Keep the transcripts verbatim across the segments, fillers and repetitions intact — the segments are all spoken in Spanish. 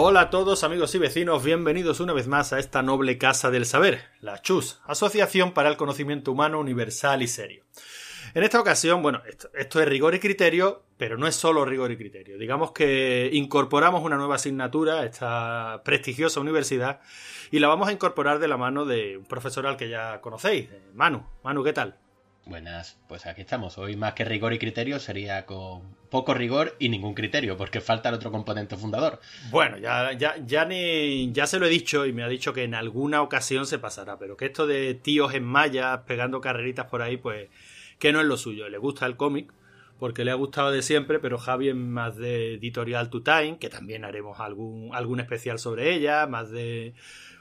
Hola a todos amigos y vecinos, bienvenidos una vez más a esta noble casa del saber, la Chus, Asociación para el Conocimiento Humano Universal y Serio. En esta ocasión, bueno, esto, esto es rigor y criterio, pero no es solo rigor y criterio. Digamos que incorporamos una nueva asignatura a esta prestigiosa universidad y la vamos a incorporar de la mano de un profesor al que ya conocéis, Manu. Manu, ¿qué tal? Buenas, pues aquí estamos. Hoy más que rigor y criterio sería con poco rigor y ningún criterio, porque falta el otro componente fundador. Bueno, ya, ya, ya, ni, ya se lo he dicho y me ha dicho que en alguna ocasión se pasará, pero que esto de tíos en mallas pegando carreritas por ahí, pues que no es lo suyo. Le gusta el cómic, porque le ha gustado de siempre, pero Javi es más de Editorial to Time, que también haremos algún, algún especial sobre ella, más de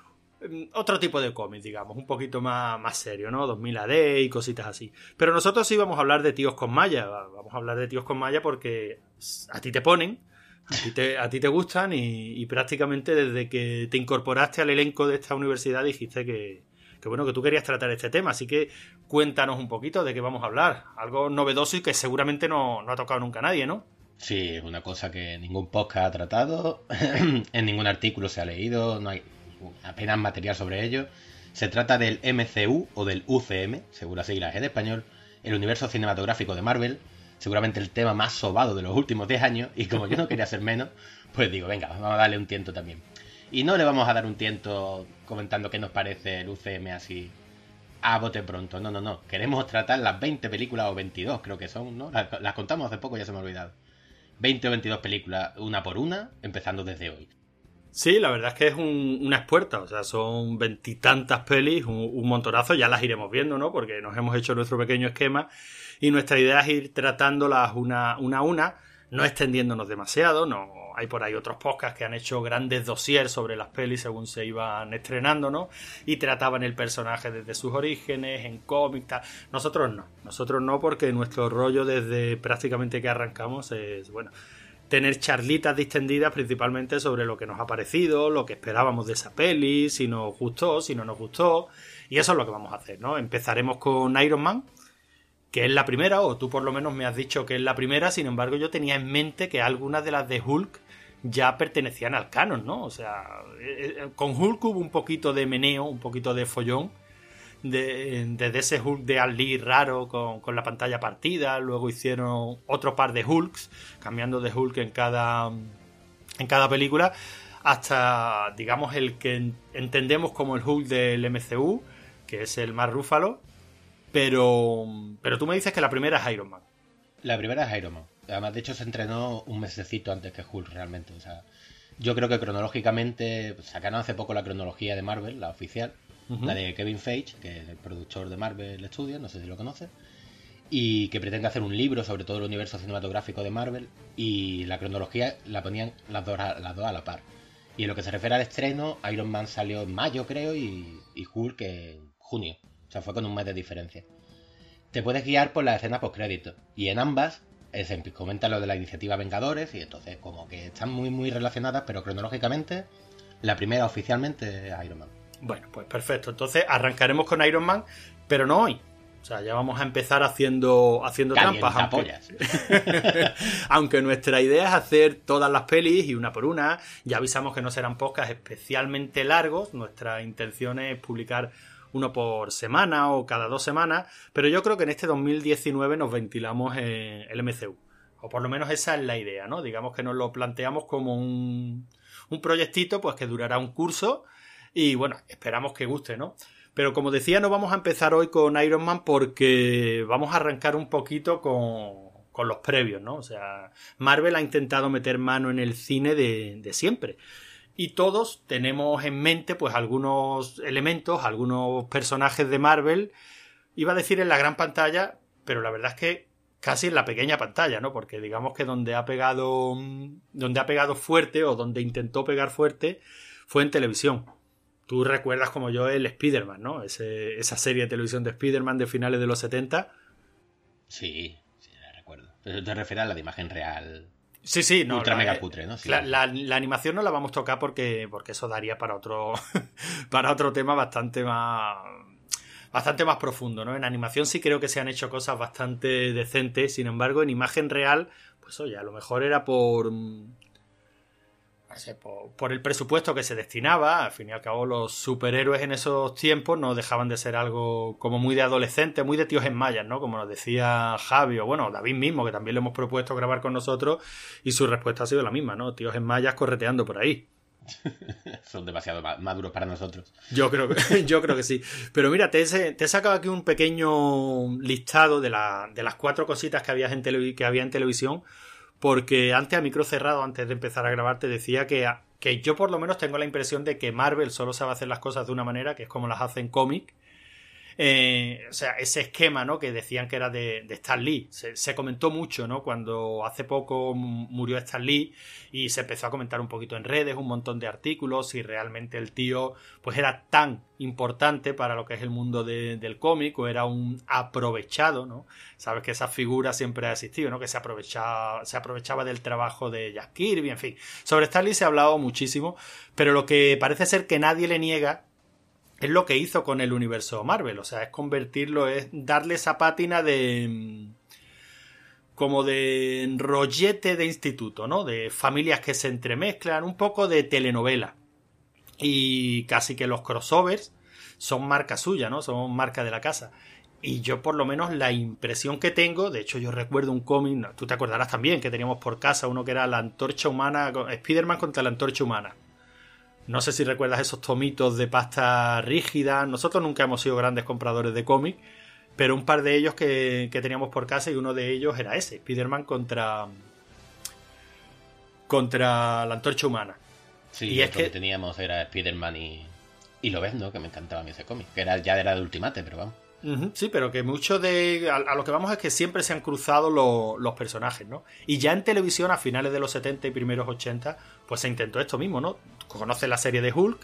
otro tipo de cómic, digamos, un poquito más, más serio, ¿no? dos mil A D y cositas así. Pero nosotros sí vamos a hablar de tíos con malla, vamos a hablar de tíos con malla porque a ti te ponen, a ti te, a ti te gustan y, y prácticamente desde que te incorporaste al elenco de esta universidad dijiste que, que, bueno, que tú querías tratar este tema, así que cuéntanos un poquito de qué vamos a hablar, algo novedoso y que seguramente no, no ha tocado nunca a nadie, ¿no? Sí, es una cosa que ningún podcast ha tratado, en ningún artículo se ha leído, no hay apenas material sobre ello. Se trata del M C U o del U C M, según las siglas en español, el universo cinematográfico de Marvel, seguramente el tema más sobado de los últimos diez años, y como yo no quería ser menos, pues digo, venga, vamos a darle un tiento también. Y no le vamos a dar un tiento comentando qué nos parece el U C M así a bote pronto, no, no, no. Queremos tratar las veinte películas o veintidós, creo que son, ¿no? Las, las contamos hace poco, ya se me ha olvidado. veinte o veintidós películas, una por una, empezando desde hoy. Sí, la verdad es que es un, una expuerta, o sea, son veintitantas pelis, un, un montonazo, ya las iremos viendo, ¿no? Porque nos hemos hecho nuestro pequeño esquema y nuestra idea es ir tratándolas una, una a una, no extendiéndonos demasiado, no hay por ahí otros podcasts que han hecho grandes dossiers sobre las pelis según se iban estrenando, ¿no? Y trataban el personaje desde sus orígenes, en cómics, tal. Nosotros no, nosotros no, porque nuestro rollo desde prácticamente que arrancamos es, bueno, tener charlitas distendidas principalmente sobre lo que nos ha parecido, lo que esperábamos de esa peli, si nos gustó, si no nos gustó, y eso es lo que vamos a hacer, ¿no? Empezaremos con Iron Man, que es la primera, o tú por lo menos me has dicho que es la primera, sin embargo yo tenía en mente que algunas de las de Hulk ya pertenecían al canon, ¿no? O sea, con Hulk hubo un poquito de meneo, un poquito de follón, de, desde ese Hulk de Al Lee raro con, con la pantalla partida, luego hicieron otro par de Hulks, cambiando de Hulk en cada, en cada película, hasta, digamos, el que entendemos como el Hulk del M C U, que es el Mark Ruffalo, pero, pero tú me dices que la primera es Iron Man. La primera es Iron Man. Además, de hecho, se estrenó un mesecito antes que Hulk, realmente. O sea, yo creo que cronológicamente sacaron hace poco la cronología de Marvel, la oficial, uh-huh. La de Kevin Feige, que es el productor de Marvel Studios, no sé si lo conoces, y que pretende hacer un libro sobre todo el universo cinematográfico de Marvel, y la cronología la ponían las dos a, las dos a la par. Y en lo que se refiere al estreno, Iron Man salió en mayo, creo, y, y Hulk en junio. O sea, fue con un mes de diferencia. Te puedes guiar por las escenas postcréditos, y en ambas se comenta lo de la iniciativa Vengadores, y entonces como que están muy muy relacionadas, pero cronológicamente la primera oficialmente es Iron Man. Bueno, pues perfecto. Entonces arrancaremos con Iron Man, pero no hoy. O sea, ya vamos a empezar haciendo, haciendo trampas. Aunque, aunque nuestra idea es hacer todas las pelis y una por una. Ya avisamos que no serán podcasts especialmente largos. Nuestra intención es publicar uno por semana o cada dos semanas. Pero yo creo que en este dos mil diecinueve nos ventilamos en el M C U. O por lo menos esa es la idea, ¿no? Digamos que nos lo planteamos como un, un proyectito pues que durará un curso. Y bueno, esperamos que guste, ¿no? Pero como decía, no vamos a empezar hoy con Iron Man porque vamos a arrancar un poquito con, con los previos, ¿no? O sea, Marvel ha intentado meter mano en el cine de, de siempre. Y todos tenemos en mente pues algunos elementos, algunos personajes de Marvel, iba a decir en la gran pantalla, pero la verdad es que casi en la pequeña pantalla, ¿no? Porque digamos que donde ha pegado, donde ha pegado fuerte o donde intentó pegar fuerte fue en televisión. Tú recuerdas como yo el Spider-Man, ¿no? Ese, esa serie de televisión de Spider-Man de finales de los setenta. Sí, sí, la recuerdo. Pero te refieres a la de imagen real. Sí, sí, no. Ultra la, mega cutre, ¿no? Sí, la, la, la animación no la vamos a tocar porque, porque eso daría para otro, para otro tema bastante más, bastante más profundo, ¿no? En animación sí creo que se han hecho cosas bastante decentes, sin embargo, en imagen real, pues oye, a lo mejor era por... no sé, por, por el presupuesto que se destinaba. Al fin y al cabo, los superhéroes en esos tiempos no dejaban de ser algo como muy de adolescente, muy de tíos en mallas, ¿no? Como nos decía Javi, o bueno, David mismo, que también le hemos propuesto grabar con nosotros, y su respuesta ha sido la misma, ¿no? Tíos en mallas correteando por ahí. Son demasiado maduros para nosotros. Yo creo que, yo creo que sí. Pero mira, te he, te he sacado aquí un pequeño listado de, la, de las cuatro cositas que, había en televi- que había en televisión, porque antes, a micro cerrado, antes de empezar a grabar, te decía que, que yo por lo menos tengo la impresión de que Marvel solo sabe hacer las cosas de una manera, que es como las hace en cómic. Eh, o sea, ese esquema, ¿no? Que decían que era de, de Stan Lee. Se, se comentó mucho, ¿no? Cuando hace poco murió Stan Lee y se empezó a comentar un poquito en redes, un montón de artículos, si realmente el tío pues era tan importante para lo que es el mundo de, del cómic, o era un aprovechado, ¿no? Sabes que esa figura siempre ha existido, ¿no? Que se aprovechaba, se aprovechaba del trabajo de Jack Kirby, en fin. Sobre Stan Lee se ha hablado muchísimo, pero lo que parece ser que nadie le niega es lo que hizo con el universo Marvel. O sea, es convertirlo, es darle esa pátina de... como de rollete de instituto, ¿no? De familias que se entremezclan, un poco de telenovela. Y casi que los crossovers son marca suya, ¿no? Son marca de la casa. Y yo por lo menos la impresión que tengo, de hecho yo recuerdo un cómic, tú te acordarás también, que teníamos por casa uno que era la Antorcha Humana, Spider-Man contra la Antorcha Humana. No sé si recuerdas esos tomitos de pasta rígida. Nosotros nunca hemos sido grandes compradores de cómic, pero un par de ellos que, que teníamos por casa, y uno de ellos era ese, Spider-Man contra contra la Antorcha Humana. Sí, y es que que teníamos era Spider-Man y, y lo ves, ¿no? Que me encantaba a mí ese cómic, que era, ya era de Ultimate, pero vamos. Uh-huh, sí, pero que mucho de... A, a lo que vamos es que siempre se han cruzado lo, los personajes, ¿no? Y ya en televisión, a finales de los setenta y primeros ochenta, pues se intentó esto mismo, ¿no? Conoces la serie de Hulk,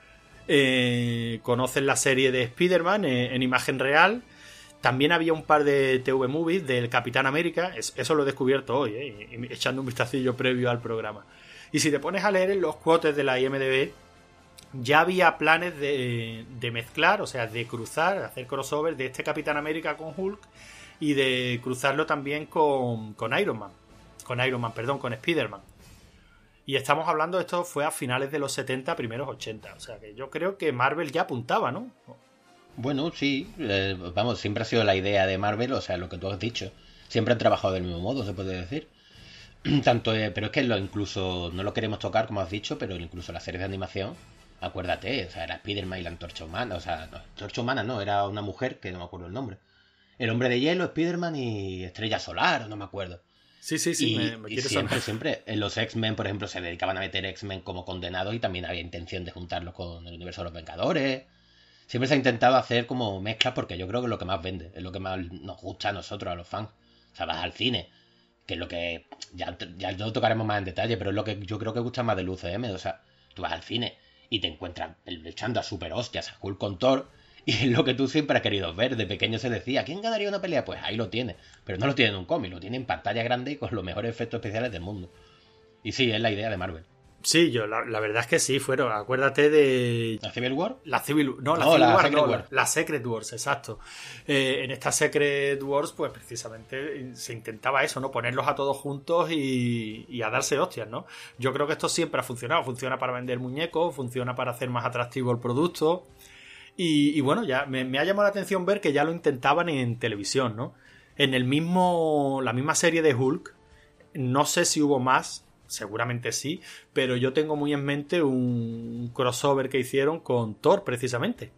eh, conoces la serie de Spider-Man eh, en imagen real. También había un par de T V movies del Capitán América. Es, eso lo he descubierto hoy, eh, y, y echando un vistacillo previo al programa. Y si te pones a leer en los quotes de la I M D B, ya había planes de, de mezclar, o sea, de cruzar, de hacer crossover de este Capitán América con Hulk, y de cruzarlo también con, con Iron Man. Con Iron Man, perdón, con Spider-Man. Y estamos hablando, esto fue a finales de los setenta, primeros ochenta. O sea, que yo creo que Marvel ya apuntaba, ¿no? Bueno, sí, eh, vamos, siempre ha sido la idea de Marvel, o sea, lo que tú has dicho. Siempre han trabajado del mismo modo, se puede decir. Tanto, eh, pero es que lo incluso, no lo queremos tocar, como has dicho, pero incluso las series de animación, acuérdate, o sea, era Spider-Man y la Antorcha Humana, o sea, no, Antorcha Humana no, era una mujer, que no me acuerdo el nombre. El Hombre de Hielo, Spider-Man y Estrella Solar, no me acuerdo. Sí, sí, sí, y, me, me y quiere siempre, sonar. siempre, en los X-Men, por ejemplo, se dedicaban a meter X-Men como condenados y también había intención de juntarlos con el universo de los Vengadores. Siempre se ha intentado hacer como mezclas porque yo creo que es lo que más vende, es lo que más nos gusta a nosotros, a los fans. O sea, vas al cine, que es lo que, ya, ya lo tocaremos más en detalle, pero es lo que yo creo que gusta más del U C M. O sea, tú vas al cine y te encuentras echando a super hostias a Hulk con Thor, y es lo que tú siempre has querido ver. De pequeño se decía, ¿quién ganaría una pelea? Pues ahí lo tiene. Pero no lo tiene en un cómic, lo tiene en pantalla grande y con los mejores efectos especiales del mundo. Y sí, es la idea de Marvel. Sí, yo la, la verdad es que sí, fueron. Acuérdate de... ¿La Civil War? La Civil... No, la No, Civil la War, Secret no, War. La, la Secret Wars, exacto. Eh, en esta Secret Wars, pues precisamente se intentaba eso, ¿no? Ponerlos a todos juntos y, y a darse hostias, ¿no? Yo creo que esto siempre ha funcionado. Funciona para vender muñecos, funciona para hacer más atractivo el producto. Y, y bueno, ya me, me ha llamado la atención ver que ya lo intentaban en televisión, ¿no? En el mismo... La misma serie de Hulk, no sé si hubo más... Seguramente sí, pero yo tengo muy en mente un crossover que hicieron con Thor, precisamente.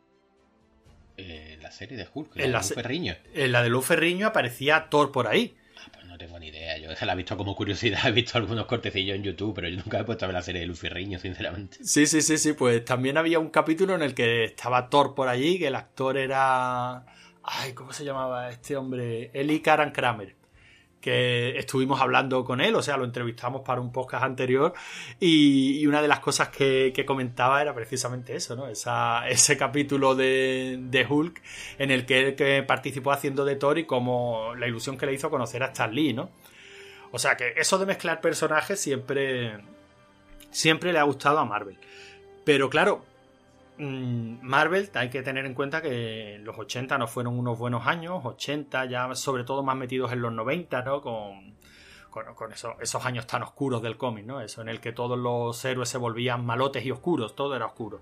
Eh, la serie de Hulk, la En de la, Luz se- Ferriño. en la de Luz Ferriño aparecía Thor por ahí. Ah, pues no tengo ni idea. Yo la he visto como curiosidad, he visto algunos cortecillos en YouTube, pero yo nunca he puesto a ver la serie de Luz Ferriño, sinceramente. Sí, sí, sí, sí, pues también había un capítulo en el que estaba Thor por allí, que el actor era... Ay, ¿cómo se llamaba este hombre? Eli Karan Kramer. Que estuvimos hablando con él, o sea, lo entrevistamos para un podcast anterior, y, y una de las cosas que, que comentaba era precisamente eso, ¿no? Esa, ese capítulo de, de Hulk en el que él que participó haciendo de Thor y como la ilusión que le hizo conocer a Stan Lee, ¿no? O sea, que eso de mezclar personajes siempre, siempre le ha gustado a Marvel. Pero claro, Marvel, hay que tener en cuenta que los ochenta no fueron unos buenos años, ochenta ya sobre todo más metidos en los noventa, ¿no? Con, con, con eso, esos años tan oscuros del cómic, ¿no? Eso en el que todos los héroes se volvían malotes y oscuros, todo era oscuro.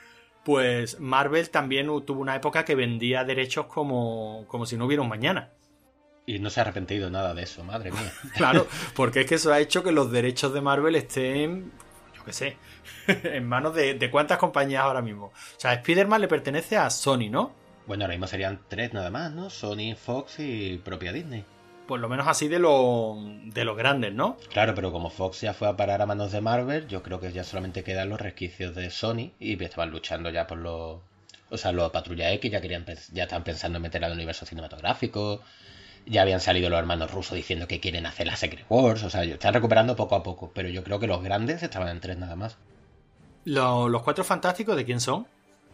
Pues Marvel también tuvo una época que vendía derechos como, como si no hubiera un mañana. Y no se ha arrepentido nada de eso, madre mía. Claro, porque es que eso ha hecho que los derechos de Marvel estén, yo qué sé, en manos de, de cuántas compañías ahora mismo. O sea, Spider-Man le pertenece a Sony, ¿no? Bueno, ahora mismo serían tres nada más, ¿no? Sony, Fox y propia Disney. Por lo menos así de los de los grandes, ¿no? Claro, pero como Fox ya fue a parar a manos de Marvel, yo creo que ya solamente quedan los resquicios de Sony y estaban luchando ya por los... O sea, los Patrulla X ya querían ya estaban pensando en meter al universo cinematográfico. Ya habían salido los hermanos rusos diciendo que quieren hacer la Secret Wars. O sea, están recuperando poco a poco. Pero yo creo que los grandes estaban en tres nada más. ¿Los, los Cuatro Fantásticos de quién son?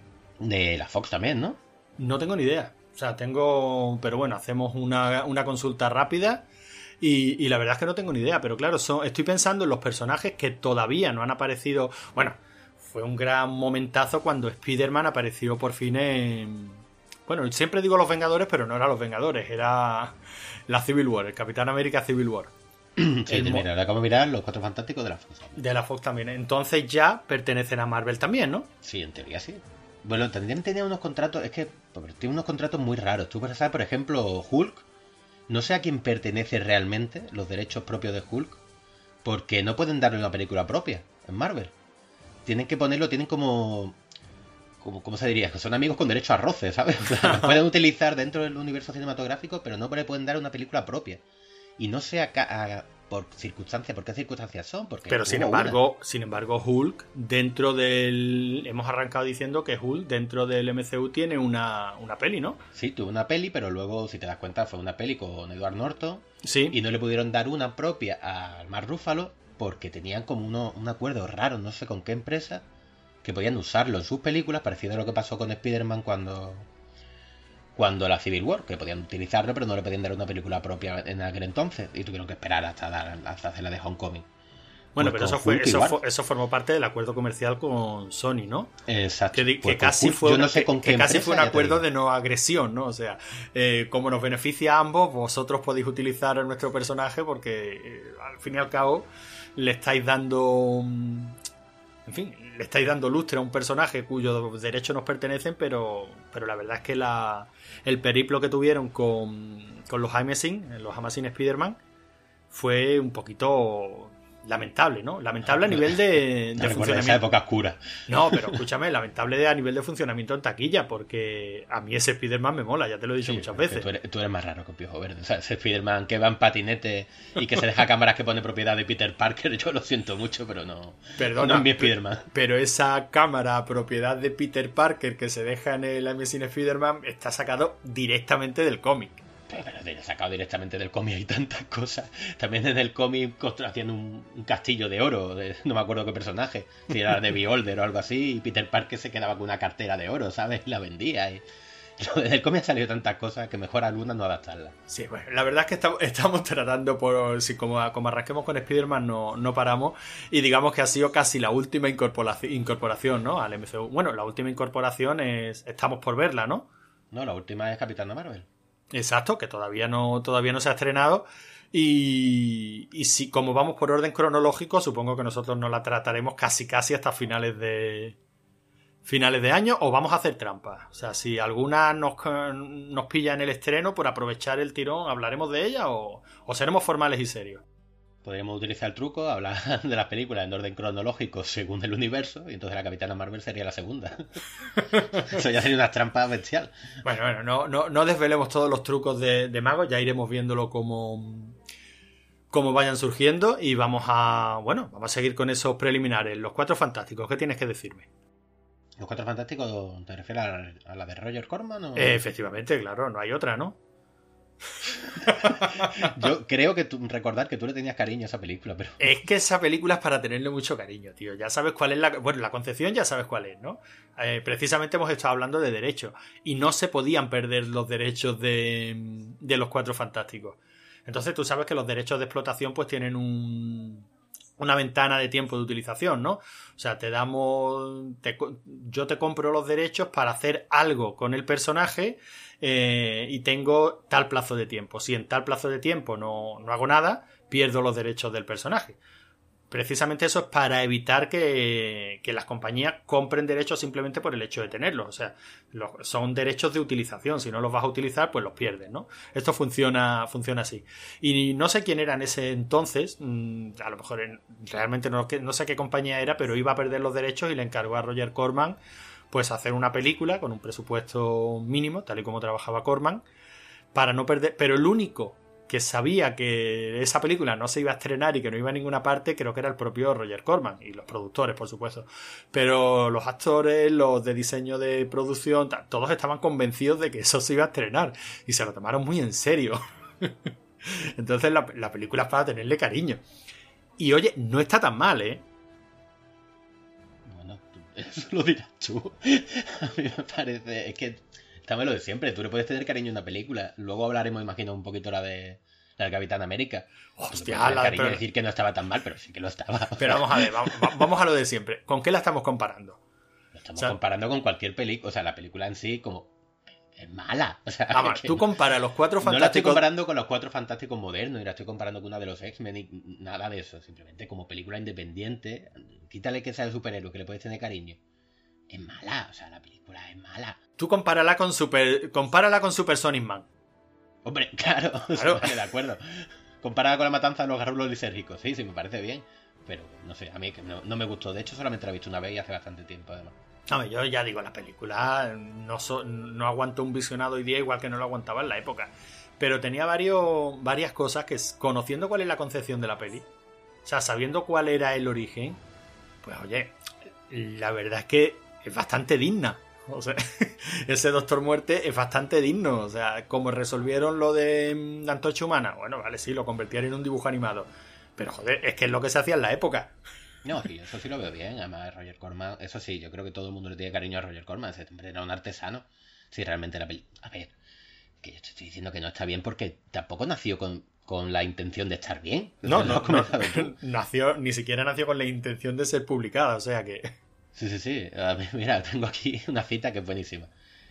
De la Fox también, ¿no? No tengo ni idea. O sea, tengo... Pero bueno, hacemos una, una consulta rápida y, y la verdad es que no tengo ni idea. Pero claro, son, estoy pensando en los personajes que todavía no han aparecido... Bueno, fue un gran momentazo cuando Spider-Man apareció por fin en... Bueno, siempre digo los Vengadores, pero no eran los Vengadores. Era la Civil War, el Capitán América Civil War. Sí, te mira, ahora acabo de mirar los Cuatro Fantásticos de la Fox. De la Fox también. Entonces ya pertenecen a Marvel también, ¿no? Sí, en teoría sí. Bueno, tendrían que tener unos contratos... Es que tiene unos contratos muy raros. Tú puedes saber, por ejemplo, Hulk. No sé a quién pertenece realmente los derechos propios de Hulk. Porque no pueden darle una película propia en Marvel. Tienen que ponerlo, tienen como... como ¿Cómo se diría? Que son amigos con derecho a roce, ¿sabes? O sea, lo pueden utilizar dentro del universo cinematográfico, pero no le pueden dar una película propia. Y no sé a, a, por circunstancias, ¿por qué circunstancias son? Porque pero sin embargo, una. sin embargo, Hulk, dentro del... Hemos arrancado diciendo que Hulk, dentro del M C U, tiene una, una peli, ¿no? Sí, tuvo una peli, pero luego, si te das cuenta, fue una peli con Edward Norton. Sí. Y no le pudieron dar una propia a Mark Ruffalo porque tenían como uno, un acuerdo raro, no sé con qué empresa, que podían usarlo en sus películas, parecido a lo que pasó con Spider-Man cuando... Cuando la Civil War, que podían utilizarlo, pero no le podían dar una película propia en aquel entonces. Y tuvieron que esperar hasta, dar, hasta hacer la de Homecoming. Bueno, pues pero eso fue eso, fue eso formó parte del acuerdo comercial con Sony, ¿no? Exacto. Que, pues que casi, Hulk, fue, yo una, no sé con que qué casi empresa, fue un acuerdo de no agresión, ¿no? O sea, eh, como nos beneficia a ambos, vosotros podéis utilizar a nuestro personaje porque, eh, al fin y al cabo, le estáis dando... En fin, le estáis dando lustre a un personaje cuyos derechos nos pertenecen, pero, pero la verdad es que la, el periplo que tuvieron con, con los Amazing, los Amazing Spider-Man, fue un poquito lamentable, ¿no? Lamentable a nivel de, de funcionamiento. Esa época oscura. No, pero escúchame, lamentable de, a nivel de funcionamiento en taquilla, porque a mí ese Spider-Man me mola, ya te lo he dicho sí, muchas veces. Tú eres, tú eres más raro que un Piojo Verde. O sea, ese Spider-Man que va en patinete y que se deja cámaras que pone propiedad de Peter Parker, yo lo siento mucho, pero no. Perdona, no es mi Spider-Man. Pero esa cámara propiedad de Peter Parker que se deja en el Amazing Spider-Man está sacado directamente del cómic. Pero de, sacado directamente del cómic hay tantas cosas. También en el cómic haciendo un, un castillo de oro, de, no me acuerdo qué personaje, si era de Beholder o algo así, y Peter Parker se quedaba con una cartera de oro, ¿sabes? Y la vendía. Y... Desde el cómic han salido tantas cosas que mejor alguna no adaptarla. Sí, bueno, la verdad es que estamos, estamos tratando por... Si como, como arranquemos con Spider-Man no, no paramos, y digamos que ha sido casi la última incorporación, incorporación, ¿no? Al M C U. Bueno, la última incorporación es... Estamos por verla, ¿no? No, la última es Capitana Marvel. Exacto, que todavía no, todavía no se ha estrenado y, y si como vamos por orden cronológico, supongo que nosotros no la trataremos casi casi hasta finales de finales de año o vamos a hacer trampas. O sea, si alguna nos, nos pilla en el estreno, por aprovechar el tirón, ¿hablaremos de ella o, o seremos formales y serios? Podríamos utilizar el truco, hablar de las películas en orden cronológico según el universo, y entonces la Capitana Marvel sería la segunda. Eso ya sería una trampa bestial. Bueno, bueno, no, no, no desvelemos todos los trucos de, de magos, ya iremos viéndolo como, como vayan surgiendo y vamos a, bueno, vamos a seguir con esos preliminares. Los Cuatro Fantásticos, ¿qué tienes que decirme? ¿Los Cuatro Fantásticos te refieres a, a la de Roger Corman? O... Eh, efectivamente, claro, no hay otra, ¿no? Yo creo que tú, recordar que tú le tenías cariño a esa película, pero... Es que esa película es para tenerle mucho cariño, tío. Ya sabes cuál es la... Bueno, la concepción ya sabes cuál es, ¿no? Eh, precisamente hemos estado hablando de derechos. Y no se podían perder los derechos de, de los Cuatro Fantásticos. Entonces tú sabes que los derechos de explotación pues tienen un... una ventana de tiempo de utilización, ¿no? O sea, te damos... Te, yo te compro los derechos para hacer algo con el personaje eh, y tengo tal plazo de tiempo. Si en tal plazo de tiempo no, no hago nada, pierdo los derechos del personaje. Precisamente eso es para evitar que, que las compañías compren derechos simplemente por el hecho de tenerlos. O sea, los, son derechos de utilización. Si no los vas a utilizar, pues los pierdes, ¿no? Esto funciona, funciona así. Y no sé quién era en ese entonces. A lo mejor en, realmente no, no sé qué compañía era, pero iba a perder los derechos y le encargó a Roger Corman pues hacer una película con un presupuesto mínimo, tal y como trabajaba Corman, para no perder. Pero el único que sabía que esa película no se iba a estrenar y que no iba a ninguna parte, creo que era el propio Roger Corman y los productores, por supuesto. Pero los actores, los de diseño de producción, todos estaban convencidos de que eso se iba a estrenar y se lo tomaron muy en serio. Entonces la, la película es para tenerle cariño. Y oye, no está tan mal, ¿eh? Bueno, eso lo dirás tú. A mí me parece... Es que... Estamos lo de siempre, tú le puedes tener cariño a una película. Luego hablaremos, imagino, un poquito la de la del Capitán América. Hostia, la de pero... decir que no estaba tan mal, pero sí que lo estaba. Pero vamos a ver, vamos, vamos a lo de siempre. ¿Con qué la estamos comparando? Lo estamos o sea, comparando con cualquier película. O sea, la película en sí, como es mala. O sea, vamos, tú comparas los Cuatro Fantásticos. No la estoy comparando con los Cuatro Fantásticos modernos, ni la estoy comparando con una de los X-Men, ni nada de eso. Simplemente como película independiente. Quítale que sea el superhéroe, que le puedes tener cariño. Es mala, o sea, la película es mala. Tú compárala con Super, compárala con Super Sonic Man. Hombre, claro, claro. Vale, de acuerdo. Comparada con la matanza de los garrulos lisérgicos, sí, sí, me parece bien. Pero, no sé, a mí no, no me gustó. De hecho, solamente la he visto una vez y hace bastante tiempo, además. No, yo ya digo, la película no, so, no aguantó un visionado hoy día igual que no lo aguantaba en la época. Pero tenía varios, varias cosas que, conociendo cuál es la concepción de la peli, o sea, sabiendo cuál era el origen, pues oye, la verdad es que es bastante digna. O sea, ese Doctor Muerte es bastante digno. O sea, como resolvieron lo de la Antorcha Humana, bueno, vale, sí, lo convirtieron en un dibujo animado. Pero joder, es que es lo que se hacía en la época. No, sí, eso sí lo veo bien. Además, Roger Corman, eso sí, yo creo que todo el mundo le tiene cariño a Roger Corman. Ese hombre era un artesano. Si realmente la peli... A ver, que yo te estoy diciendo que no está bien porque tampoco nació con, con la intención de estar bien. No, no, no, no nació, ni siquiera nació con la intención de ser publicada, o sea que... Sí, sí, sí. Mira, tengo aquí una cita que es buenísima.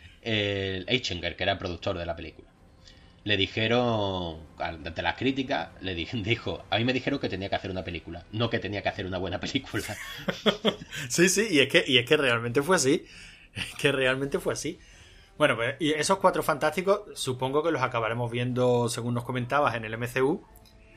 El Eichinger, que era el productor de la película, le dijeron, ante las críticas, le dijo, a mí me dijeron que tenía que hacer una película, no que tenía que hacer una buena película. Sí, sí, y es que, y es que realmente fue así. Es que realmente fue así. Bueno, pues y esos Cuatro Fantásticos supongo que los acabaremos viendo, según nos comentabas, en el M C U.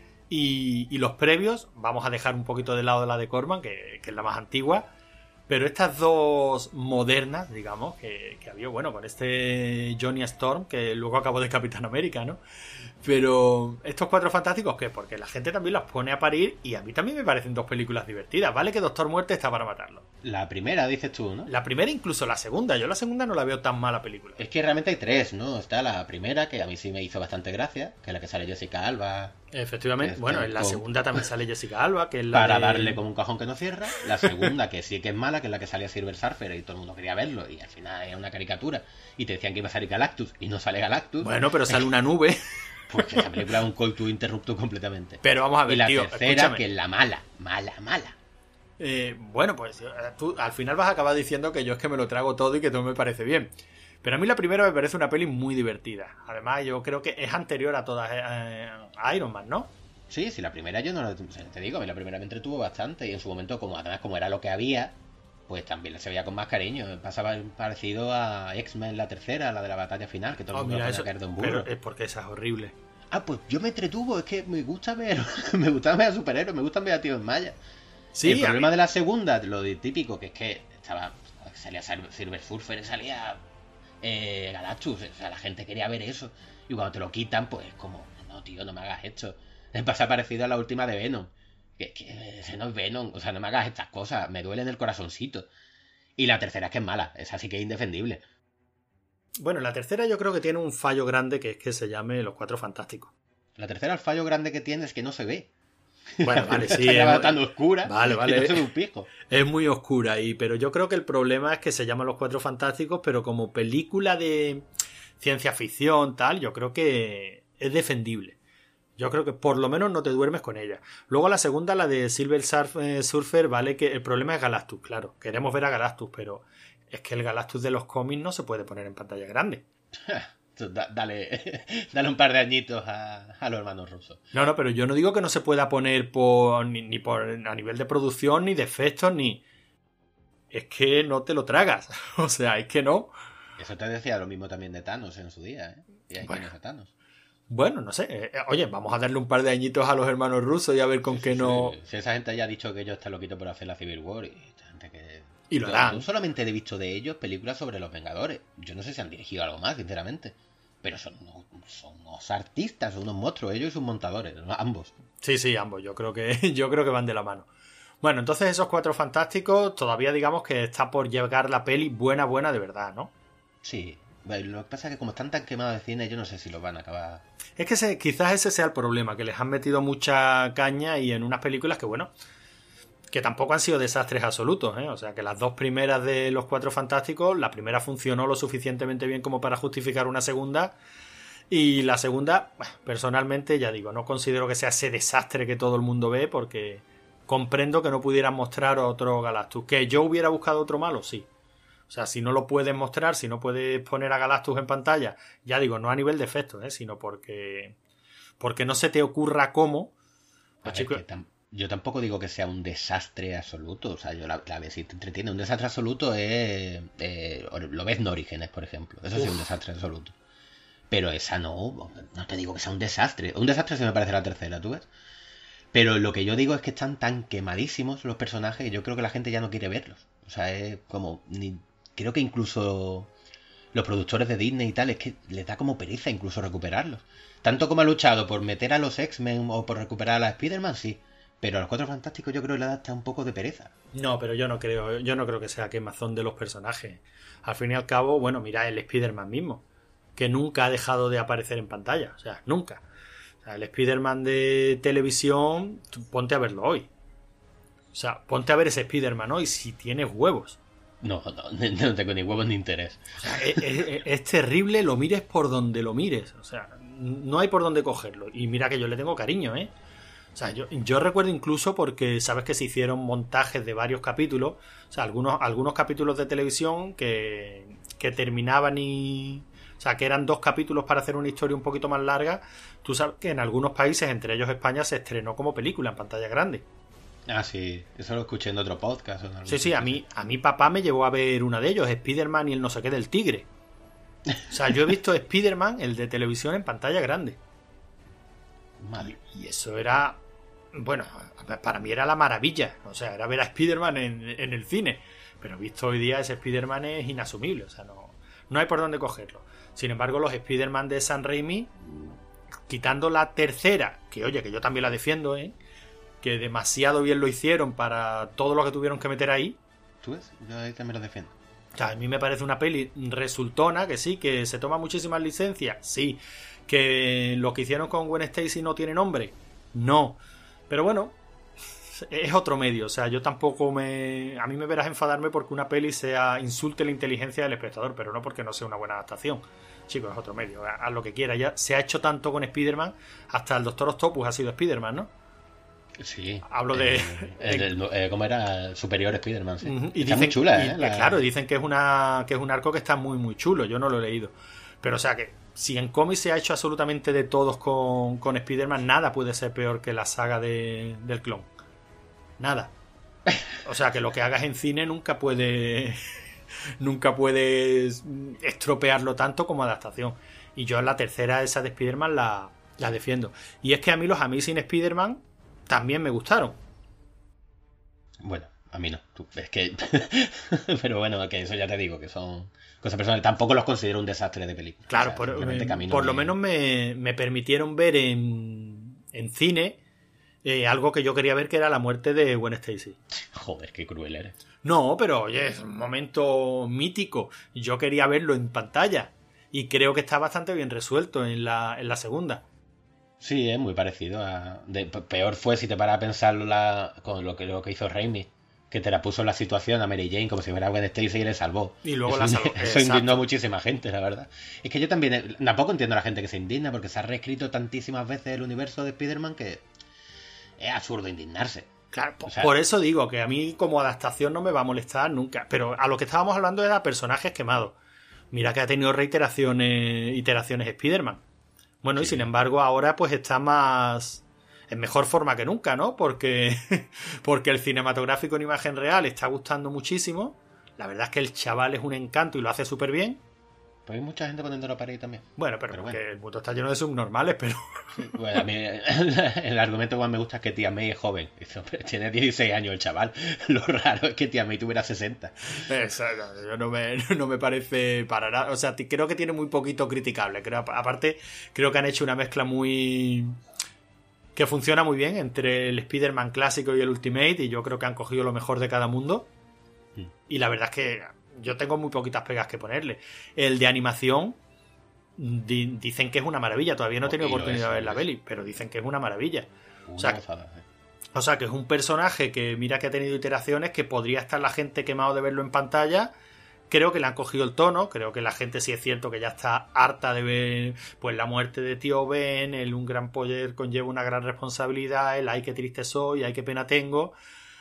Y, y los previos, vamos a dejar un poquito de lado la de Corman, que, que es la más antigua. Pero estas dos modernas, digamos, que, que había, bueno, con este Johnny Storm, que luego acabó de Capitán América, ¿no? Pero estos Cuatro Fantásticos, ¿qué? Porque la gente también las pone a parir y a mí también me parecen dos películas divertidas. Vale que Doctor Muerte está para matarlo. La primera, dices tú, ¿no? La primera, incluso la segunda. Yo la segunda no la veo tan mala película. Es que realmente hay tres, ¿no? Está la primera, que a mí sí me hizo bastante gracia, que es la que sale Jessica Alba. Efectivamente. Bueno, en la con... segunda también sale Jessica Alba, que es la Para de... darle como un cajón que no cierra. La segunda, que sí que es mala, que es la que salía Silver Surfer y todo el mundo quería verlo. Y al final es una caricatura. Y te decían que iba a salir Galactus y no sale Galactus. Bueno, pero sale una nube... Pues que esa película es un call to interrupto completamente. Pero vamos a ver, y la tío, tercera, escúchame. Que es la mala, mala, mala. Eh, bueno, pues tú al final vas a acabar diciendo que yo es que me lo trago todo y que todo me parece bien. Pero a mí la primera me parece una peli muy divertida. Además, yo creo que es anterior a todas eh, a Iron Man, ¿no? Sí, sí, la primera yo no te digo, a mí la primera me entretuvo bastante. Y en su momento, como además como era lo que había, pues también se veía con más cariño. Pasaba parecido a X-Men la tercera, la de la batalla final, que todo el oh, mundo mira, va eso, a caer de un burro. Pero es porque esa es horrible. Ah, pues yo me entretuvo, es que me gusta ver, me gusta ver a superhéroes, me gustan ver a tíos en malla. Sí, el problema de la segunda, lo de típico, que es que estaba salía Silver Surfer, salía eh, Galactus, o sea, la gente quería ver eso. Y cuando te lo quitan, pues como, no, tío, no me hagas esto. Me pasa parecido a la última de Venom. Que, que ese no es Venom, o sea, no me hagas estas cosas, me duele en el corazoncito. Y la tercera es que es mala, esa sí que es indefendible. Bueno, la tercera yo creo que tiene un fallo grande, que es que se llame Los Cuatro Fantásticos. La tercera, el fallo grande que tiene es que no se ve. Bueno, vale, sí. Está tan oscura. Vale, vale. No se ve un pico. Es muy oscura, y, pero yo creo que el problema es que se llama Los Cuatro Fantásticos, pero como película de ciencia ficción, tal, yo creo que es defendible. Yo creo que por lo menos no te duermes con ella. Luego la segunda, la de Silver Surf, eh, Surfer, vale, que el problema es Galactus, claro. Queremos ver a Galactus, pero es que el Galactus de los cómics no se puede poner en pantalla grande. Dale, dale un par de añitos a, a los hermanos rusos. No, no, pero yo no digo que no se pueda poner por ni, ni por a nivel de producción, ni de efectos, ni... Es que no te lo tragas. O sea, es que no. Eso te decía lo mismo también de Thanos en su día, ¿eh? Y ahí bueno. tienes a Thanos. Bueno, no sé. Eh, oye, vamos a darle un par de añitos a los hermanos rusos y a ver con sí, qué sí, no... Sí. Si esa gente ya ha dicho que ellos están loquitos por hacer la Civil War y esta gente que... Y lo yo, harán. yo solamente he visto de ellos películas sobre los Vengadores. Yo no sé si han dirigido algo más, sinceramente. Pero son unos, son unos artistas, son unos monstruos, ellos y sus montadores, ambos. Sí, sí, ambos. Yo creo que, yo creo que van de la mano. Bueno, entonces esos Cuatro Fantásticos todavía digamos que está por llegar la peli buena, buena de verdad, ¿no? Sí. Lo que pasa es que como están tan quemados de cine, yo no sé si los van a acabar. Es que ese, quizás ese sea el problema, que les han metido mucha caña y en unas películas que, bueno, que tampoco han sido desastres absolutos, ¿eh? O sea, que las dos primeras de los Cuatro Fantásticos, la primera funcionó lo suficientemente bien como para justificar una segunda, y la segunda, bueno, personalmente, ya digo, no considero que sea ese desastre que todo el mundo ve, porque comprendo que no pudieran mostrar otro Galactus. ¿Que yo hubiera buscado otro malo? Sí. O sea, si no lo puedes mostrar, si no puedes poner a Galactus en pantalla, ya digo, no a nivel de efectos, ¿eh? Sino porque porque no se te ocurra cómo. Pues chico... tam yo tampoco digo que sea un desastre absoluto. O sea, yo la, la vez si te entretiene. Un desastre absoluto es... Eh, lo ves en Orígenes, por ejemplo. Eso sí es un desastre absoluto. Pero esa no... No te digo que sea un desastre. Un desastre se me parece la tercera, ¿tú ves? Pero lo que yo digo es que están tan quemadísimos los personajes que yo creo que la gente ya no quiere verlos. O sea, es como... Ni, creo que incluso los productores de Disney y tal, es que les da como pereza incluso recuperarlos. Tanto como ha luchado por meter a los X-Men o por recuperar a la Spider-Man, sí. Pero a los Cuatro Fantásticos yo creo que le da hasta un poco de pereza. No, pero yo no creo, yo no creo que sea quemazón de los personajes. Al fin y al cabo, bueno, mira el Spider-Man mismo, que nunca ha dejado de aparecer en pantalla. O sea, nunca. O sea, el Spider-Man de televisión, ponte a verlo hoy. O sea, ponte a ver ese Spider-Man hoy si tienes huevos. No, no, no tengo ni huevos ni interés. O sea, es, es, es terrible, lo mires por donde lo mires. O sea, no hay por dónde cogerlo. Y mira que yo le tengo cariño, ¿eh? O sea, yo, yo recuerdo incluso porque sabes que se hicieron montajes de varios capítulos. O sea, algunos, algunos capítulos de televisión que, que terminaban y... O sea, que eran dos capítulos para hacer una historia un poquito más larga. Tú sabes que en algunos países, entre ellos España, se estrenó como película en pantalla grande. Ah, sí, eso lo escuché en otro podcast. En sí, sí, a mí, a mi papá me llevó a ver una de ellos, Spider-Man y el no sé qué del tigre. O sea, yo he visto Spider-Man, el de televisión, en pantalla grande. Madre. Y, y eso era, bueno, para mí era la maravilla. O sea, era ver a Spider-Man en, en el cine. Pero visto hoy día, ese Spider-Man es inasumible. O sea, no, no hay por dónde cogerlo. Sin embargo, los Spider-Man de Sam Raimi, quitando la tercera, que oye, que yo también la defiendo, ¿eh? Que demasiado bien lo hicieron para todo lo que tuvieron que meter ahí. ¿Tú ves? Yo ahí también lo defiendo. O sea, a mí me parece una peli resultona, que sí, que se toma muchísimas licencias, sí. Que lo que hicieron con Gwen Stacy no tiene nombre, no. Pero bueno, es otro medio. O sea, yo tampoco me... A mí me verás enfadarme porque una peli sea insulte la inteligencia del espectador, pero no porque no sea una buena adaptación. Chicos, es otro medio. Haz lo que quiera. Ya se ha hecho tanto con Spider-Man, hasta el Doctor Octopus ha sido Spider-Man, ¿no? Sí. Hablo de... Eh, el, el, eh, ¿Cómo era? El Superior Spider-Man, sí. Uh-huh. Y está dicen, muy chula, y, ¿eh? La... Claro, dicen que es una que es un arco que está muy, muy chulo. Yo no lo he leído. Pero, o sea, que si en cómics se ha hecho absolutamente de todos con, con Spider-Man, nada puede ser peor que la saga de, del clon. Nada. O sea, que lo que hagas en cine nunca puede... nunca puedes estropearlo tanto como adaptación. Y yo en la tercera, esa de Spider-Man, la, la defiendo. Y es que a mí los Amazing Spider-Man también me gustaron. Bueno, a mí no. Tú, es que... Pero bueno, que eso ya te digo, que son cosas personales. Tampoco los considero un desastre de película. Claro, o sea, por, me, por lo me... menos me, me permitieron ver en, en cine eh, algo que yo quería ver, que era la muerte de Gwen Stacy. Joder, qué cruel eres. No, pero oye, es un momento mítico. Yo quería verlo en pantalla. Y creo que está bastante bien resuelto en la, en la segunda. Sí, es muy parecido a... De, peor fue si te paras a pensarlo la, con lo que, lo que hizo Raimi, que te la puso en la situación a Mary Jane como si fuera Gwen Stacy y le salvó. Y luego eso, la salvó. Eso indignó a muchísima gente, la verdad. Es que yo también, tampoco entiendo a la gente que se indigna, porque se ha reescrito tantísimas veces el universo de Spider-Man que es absurdo indignarse. Claro, o sea, por eso digo que a mí como adaptación no me va a molestar nunca. Pero a lo que estábamos hablando era personajes quemados. Mira que ha tenido reiteraciones, iteraciones Spider-Man. Bueno, sí. Y sin embargo ahora pues está más... en mejor forma que nunca, ¿no? Porque, porque el cinematográfico en imagen real está gustando muchísimo. La verdad es que el chaval es un encanto y lo hace súper bien. Pues hay mucha gente poniéndolo para ahí también. Bueno, pero, pero bueno. Que el mundo está lleno de subnormales, pero... Sí, bueno, a mí el argumento que más me gusta es que Tía May es joven. Tiene dieciséis años el chaval. Lo raro es que Tía May tuviera sesenta. Exacto, yo no me, no me parece para nada... O sea, creo que tiene muy poquito criticable. Creo, aparte, creo que han hecho una mezcla muy... que funciona muy bien entre el Spider-Man clásico y el Ultimate, y yo creo que han cogido lo mejor de cada mundo. Mm. Y la verdad es que yo tengo muy poquitas pegas que ponerle. El de animación di- dicen que es una maravilla. Todavía no he tenido oportunidad de ver la peli, pero dicen que es una maravilla. Una o, sea, gozada, ¿eh? O sea, que es un personaje que mira que ha tenido iteraciones, que podría estar la gente quemado de verlo en pantalla. Creo que le han cogido el tono, creo que la gente sí es cierto que ya está harta de ver pues la muerte de tío Ben, el un gran poder conlleva una gran responsabilidad, el ay qué triste soy, ay qué pena tengo.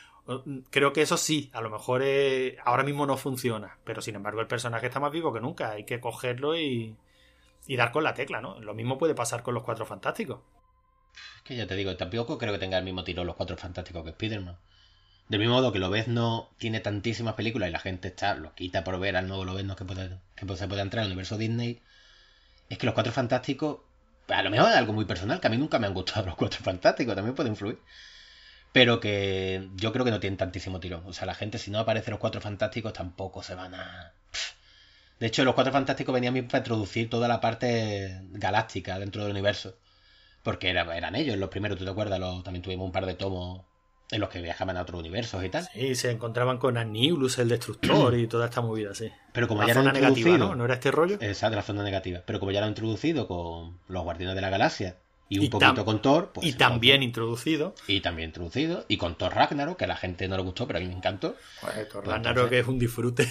Creo que eso sí, a lo mejor eh, ahora mismo no funciona, pero sin embargo el personaje está más vivo que nunca, hay que cogerlo y, y dar con la tecla, ¿no? Lo mismo puede pasar con los Cuatro Fantásticos. Es que ya te digo, tampoco creo que tenga el mismo tiro los Cuatro Fantásticos que Spider-Man. Del mismo modo que Lobezno tiene tantísimas películas y la gente está lo quita por ver al nuevo Lobezno que, puede, que se puede entrar al universo Disney, es que los Cuatro Fantásticos, a lo mejor es algo muy personal, que a mí nunca me han gustado los Cuatro Fantásticos, también puede influir, pero que yo creo que no tienen tantísimo tirón. O sea, la gente, si no aparecen los Cuatro Fantásticos, tampoco se van a... De hecho, los Cuatro Fantásticos venían bien para introducir toda la parte galáctica dentro del universo, porque era, eran ellos los primeros, ¿tú te acuerdas? Los, también tuvimos un par de tomos en los que viajaban a otros universos y tal. Sí, se encontraban con Annihilus, el Destructor y toda esta movida, sí. Pero como la ya zona lo han introducido, negativa, ¿no? ¿No era este rollo? Exacto, la zona negativa. Pero como ya lo han introducido con los Guardianes de la Galaxia y un y poquito con Thor, pues... Y también entonces, introducido. Y también introducido. Y con Thor Ragnarok, que a la gente no le gustó, pero a mí me encantó. Pues Thor pues Ragnarok entonces... es un disfrute.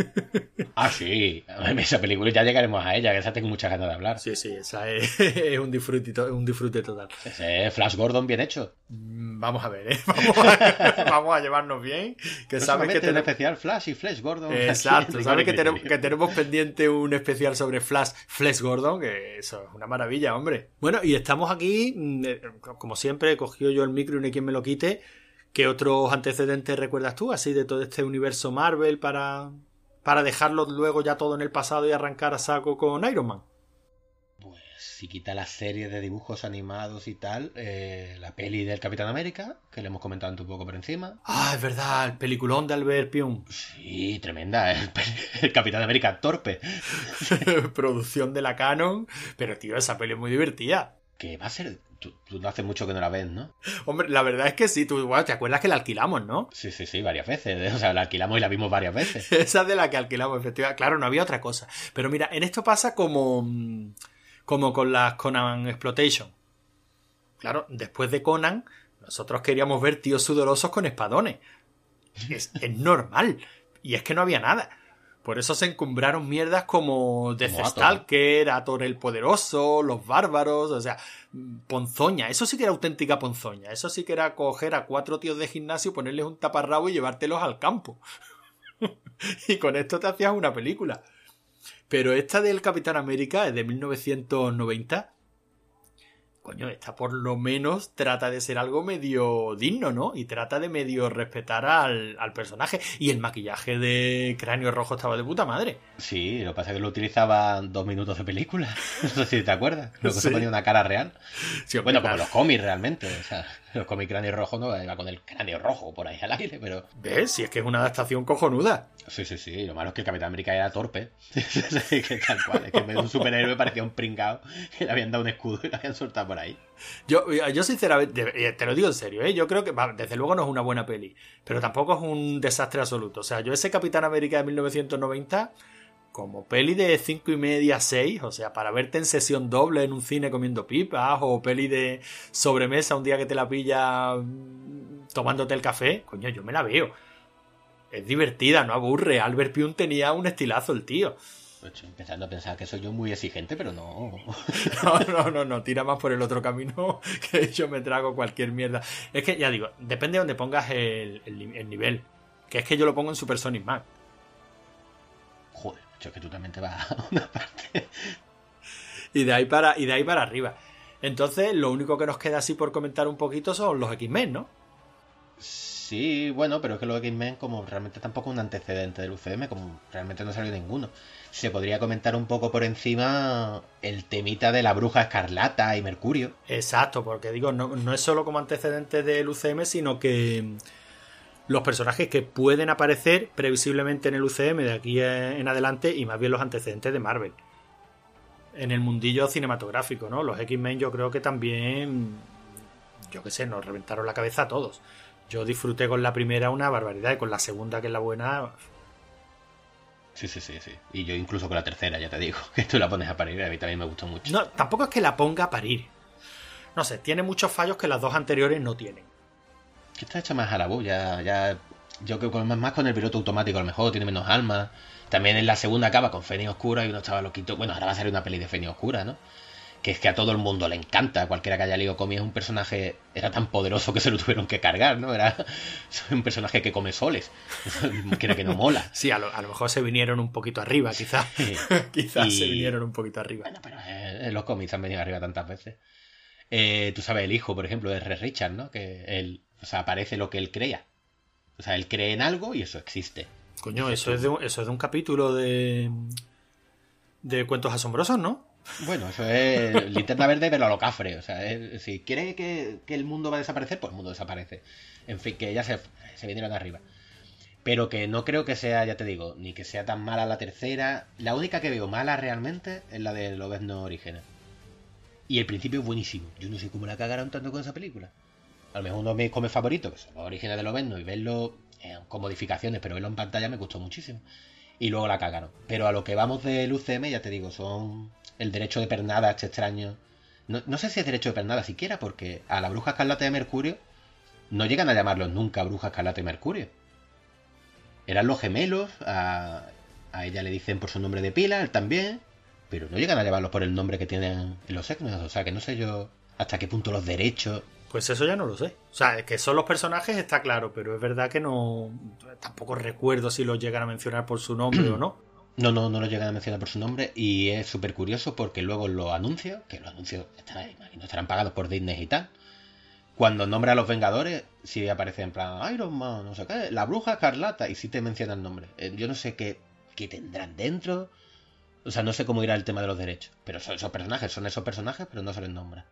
Ah, sí, esa película ya llegaremos a ella, que esa tengo muchas ganas de hablar. Sí, sí, esa es, es un, disfrute, un disfrute total. Ese es Flash Gordon bien hecho. Vamos a ver, ¿eh? Vamos a, vamos a llevarnos bien. Que sabes que tenemos especial Flash y Flash Gordon. Exacto, sabes que tenemos, que tenemos pendiente un especial sobre Flash, Flash Gordon, que eso es una maravilla, hombre. Bueno, y estamos aquí, como siempre, he cogido yo el micro y no hay quien me lo quite. ¿Qué otros antecedentes recuerdas tú, así de todo este universo Marvel para... para dejarlo luego ya todo en el pasado y arrancar a saco con Iron Man? Pues si quita la serie de dibujos animados y tal, eh, la peli del Capitán América, que le hemos comentado un poco por encima. Ah, es verdad, el peliculón de Albert Pyun. Sí, tremenda, el, el Capitán América torpe. Producción de la Canon, pero tío, esa peli es muy divertida. Que va a ser... Tú, tú no hace mucho que no la ves, ¿no? Hombre, la verdad es que sí. Tú, bueno, ¿te acuerdas que la alquilamos, no? Sí, sí, sí, varias veces. O sea, la alquilamos y la vimos varias veces. Esa de la que alquilamos, efectivamente. Claro, no había otra cosa. Pero mira, en esto pasa como, como con las Conan Exploitation. Claro, después de Conan, nosotros queríamos ver tíos sudorosos con espadones. Es, es normal. Y es que no había nada. Por eso se encumbraron mierdas como Death Stalker, Ator el Poderoso, Los Bárbaros, o sea, ponzoña. Eso sí que era auténtica ponzoña. Eso sí que era coger a cuatro tíos de gimnasio, ponerles un taparrabo y llevártelos al campo. Y con esto te hacías una película. Pero esta del Capitán América es de mil novecientos noventa. Coño, esta por lo menos trata de ser algo medio digno, ¿no? Y trata de medio respetar al, al personaje. Y el maquillaje de Cráneo Rojo estaba de puta madre. Sí, lo que pasa es que lo utilizaban dos minutos de película. No sé si te acuerdas. Luego sí. Se ponía una cara real. Sí, bueno, como los cómics realmente. O sea, los cómics Cráneo Rojo no iba con el cráneo rojo por ahí al aire, pero... ¿Ves? Si es que es una adaptación cojonuda. Sí, sí, sí. Lo malo es que el Capitán América era torpe. Que tal cual. Es que en vez de un superhéroe parecía un pringao que le habían dado un escudo y lo habían soltado por ahí. Yo, yo sinceramente, te lo digo en serio, ¿eh? Yo creo que, desde luego no es una buena peli, pero tampoco es un desastre absoluto. O sea, yo ese Capitán América de mil novecientos noventa, como peli de cinco y media, seis, o sea, para verte en sesión doble en un cine comiendo pipas, o peli de sobremesa un día que te la pilla tomándote el café, coño, yo me la veo. es divertida, no aburre. Albert Pyun tenía un estilazo el tío. Pues estoy empezando a pensar que soy yo muy exigente, pero no. No, no, no, no, tira más por el otro camino que yo me trago cualquier mierda. Es que, ya digo, depende de donde pongas el, el, el nivel. Que es que yo lo pongo en Super Sonic Man. Joder, es que tú también te vas a una parte. Y de ahí para, y de ahí para arriba. Entonces, lo único que nos queda así por comentar un poquito son los X-Men, ¿no? Sí, bueno, pero es que los X-Men como realmente tampoco es un antecedente del U C M, como realmente no salió ninguno. Se podría comentar un poco por encima el temita de la Bruja Escarlata y Mercurio. Exacto, porque digo, no, no es solo como antecedente del U C M, sino que los personajes que pueden aparecer previsiblemente en el U C M de aquí en adelante, y más bien los antecedentes de Marvel. En el mundillo cinematográfico, ¿no? Los X-Men yo creo que también, yo qué sé, nos reventaron la cabeza a todos. Yo disfruté con la primera una barbaridad y con la segunda, que es la buena... Sí, sí, sí, sí. Y yo incluso con la tercera, ya te digo, que tú la pones a parir, a mí también me gustó mucho. No, tampoco es que la ponga a parir. No sé, tiene muchos fallos que las dos anteriores no tienen. Que está hecha más a la bulla, ya... Yo creo que más con el piloto automático a lo mejor, tiene menos alma. También en la segunda acaba con Fénix Oscura y uno estaba loquito. Bueno, ahora va a salir una peli de Fénix Oscura, ¿no? Que es que a todo el mundo le encanta. Cualquiera que haya leído cómics, es un personaje... Era tan poderoso que se lo tuvieron que cargar, ¿no? Era un personaje que come soles. Creo que no mola. Sí, a lo, a lo mejor se vinieron un poquito arriba, quizás. Quizás y... se vinieron un poquito arriba. Bueno, pero eh, los cómics han venido arriba tantas veces. Eh, tú sabes, el hijo, por ejemplo, de Red Richard, ¿no? Que él... O sea, aparece lo que él creía. O sea, él cree en algo y eso existe. Coño, eso es, de un, eso es de un capítulo de... de Cuentos Asombrosos, ¿no? Bueno, eso es Linterna Verde, pero a lo cafre. O sea, es, si quiere que, que el mundo va a desaparecer, pues el mundo desaparece. En fin, que ya se, se vinieron arriba. Pero que no creo que sea, ya te digo, ni que sea tan mala la tercera. La única que veo mala realmente es la de Lobezno Orígenes. Y el principio es buenísimo. Yo no sé cómo la cagaron tanto con esa película. A lo mejor uno de mis cómics favoritos, que son los Orígenes de Lobezno, y verlo eh, con modificaciones, pero verlo en pantalla me gustó muchísimo. Y luego la cagaron. Pero a lo que vamos del U C M, ya te digo, son el derecho de pernada, este extraño. No, no sé si es derecho de pernada siquiera, porque a la Bruja Escarlata de Mercurio no llegan a llamarlos nunca Bruja Escarlata y Mercurio. Eran los gemelos, a, a ella le dicen por su nombre de pila, él también, pero no llegan a llamarlos por el nombre que tienen en los X-Men. O sea, que no sé yo hasta qué punto los derechos... Pues eso ya no lo sé. O sea, que son los personajes está claro, pero es verdad que no... Tampoco recuerdo si los llegan a mencionar por su nombre o no. No, no, no los llegan a mencionar por su nombre y es súper curioso porque luego los anuncios, que los anuncios estarán, imagino, estarán pagados por Disney y tal, cuando nombra a los Vengadores, sí aparece en plan Iron Man, no sé qué, la Bruja Escarlata, y sí te menciona el nombre. Eh, yo no sé qué, qué tendrán dentro, o sea, no sé cómo irá el tema de los derechos, pero son esos personajes, son esos personajes, pero no se les nombra.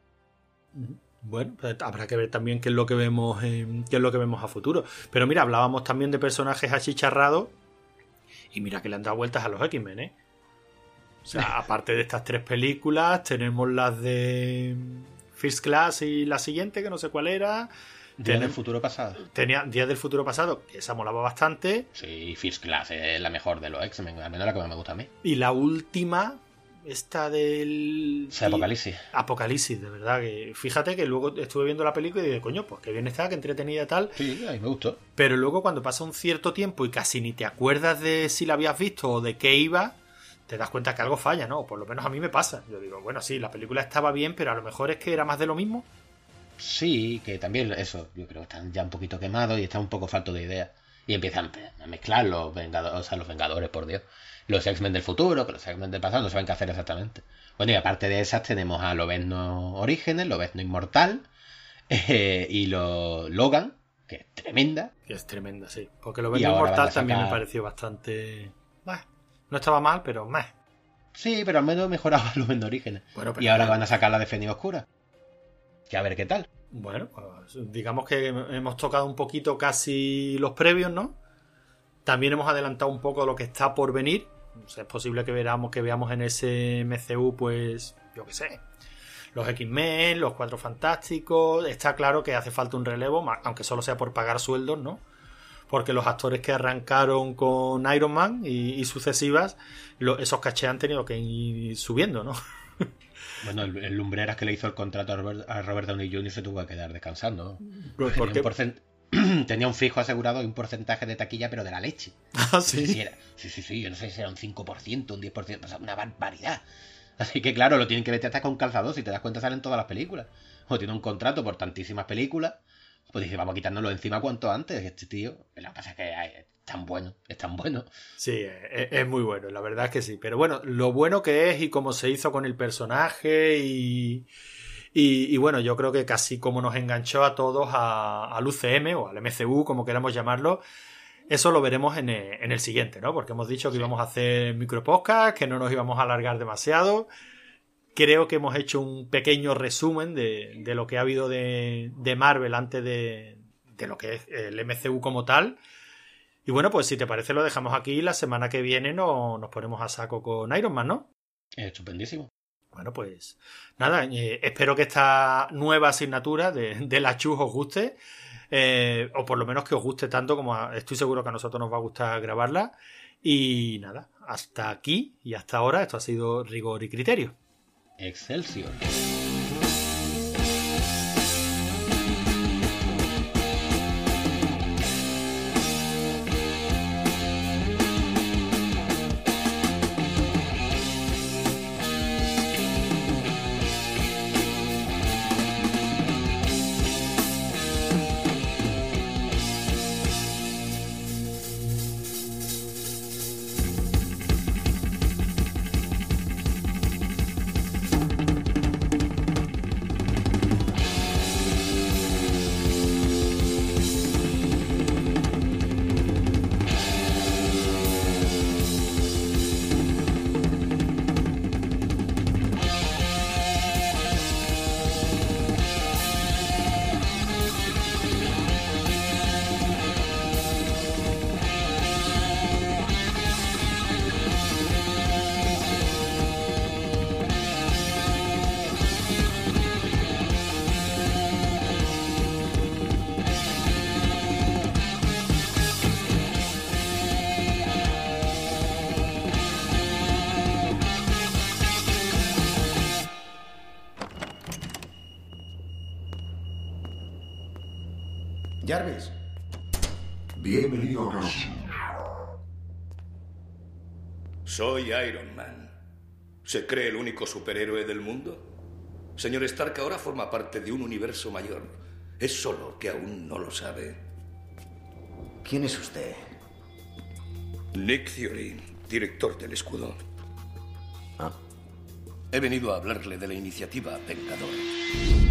Bueno, pues habrá que ver también qué es lo que vemos en, qué es lo que vemos a futuro. Pero mira, hablábamos también de personajes achicharrados y mira que le han dado vueltas a los X-Men, ¿eh? O sea, aparte de estas tres películas, tenemos las de First Class y la siguiente, que no sé cuál era. Días Ten... del futuro pasado. Tenía Días del futuro pasado, que esa molaba bastante. Sí, First Class es la mejor de los X-Men, al menos la que más me gusta a mí. Y la última... Esta del... Sí, Apocalipsis. Apocalipsis, de verdad. Que fíjate que luego estuve viendo la película y dije, coño, pues qué bien está, qué entretenida y tal. Sí, a mí me gustó. Pero luego cuando pasa un cierto tiempo y casi ni te acuerdas de si la habías visto o de qué iba, te das cuenta que algo falla, ¿no? O por lo menos a mí me pasa. Yo digo, bueno, sí, la película estaba bien, pero a lo mejor es que era más de lo mismo. Sí, que también eso, yo creo que están ya un poquito quemados y están un poco faltos de ideas. Y empiezan a mezclar los Vengadores, o sea, los Vengadores, por Dios. Los X-Men del futuro, que los X-Men del pasado no saben qué hacer exactamente. Bueno, y aparte de esas tenemos a Lobezno Orígenes, Lobezno Inmortal, eh, y lo Logan, que es tremenda. Que es tremenda, sí. Porque Lobezno Inmortal sacar... también me pareció bastante... Bah, no estaba mal, pero más. Sí, pero al menos mejoraba Lobezno Orígenes. Bueno, y ahora van a sacar la de Fénix Oscura. Que a ver qué tal. Bueno, pues digamos que hemos tocado un poquito casi los previos, ¿no? También hemos adelantado un poco lo que está por venir. O sea, es posible que veamos, que veamos en ese M C U, pues, yo qué sé, los X-Men, los Cuatro Fantásticos. Está claro que hace falta un relevo, aunque solo sea por pagar sueldos, ¿no? Porque los actores que arrancaron con Iron Man y, y sucesivas, lo, esos cachés han tenido que ir subiendo, ¿no? Bueno, el, el Lumbreras que le hizo el contrato a Robert, a Robert Downey junior se tuvo que quedar descansando. ¿Por, ¿por qué? Porcent... tenía un fijo asegurado y un porcentaje de taquilla, pero de la leche. Ah, sí. Si era, sí, sí, sí, yo no sé si era un cinco por ciento, un diez por ciento, o sea, una barbaridad. Así que claro, lo tienen que meter hasta con calzador, si te das cuenta salen todas las películas. O tiene un contrato por tantísimas películas, pues dice, vamos a quitárnoslo encima cuanto antes. Este tío, lo que pasa es que es tan bueno, es tan bueno. Sí, es, es muy bueno, la verdad es que sí. Pero bueno, lo bueno que es y cómo se hizo con el personaje y... Y, y bueno, yo creo que casi como nos enganchó a todos a, al U C M o al M C U, como queramos llamarlo, eso lo veremos en el, en el siguiente, ¿no? Porque hemos dicho que sí. íbamos a hacer micropodcast, que no nos íbamos a alargar demasiado. Creo que hemos hecho un pequeño resumen de, de lo que ha habido de, de Marvel antes de, de lo que es el M C U como tal. Y bueno, pues si te parece lo dejamos aquí. La semana que viene no, nos ponemos a saco con Iron Man, ¿no? Es estupendísimo. Bueno, pues nada, eh, espero que esta nueva asignatura de, de la Chus os guste, eh, o por lo menos que os guste tanto como a, estoy seguro que a nosotros nos va a gustar grabarla. Y nada, hasta aquí y hasta ahora esto ha sido Rigor y Criterio. Excelsior. Jarvis. Bienvenido a casa. Soy Iron Man. ¿Se cree el único superhéroe del mundo? Señor Stark ahora forma parte de un universo mayor. Es solo que aún no lo sabe. ¿Quién es usted? Nick Fury, director del escudo. Ah. He venido a hablarle de la iniciativa Vengador.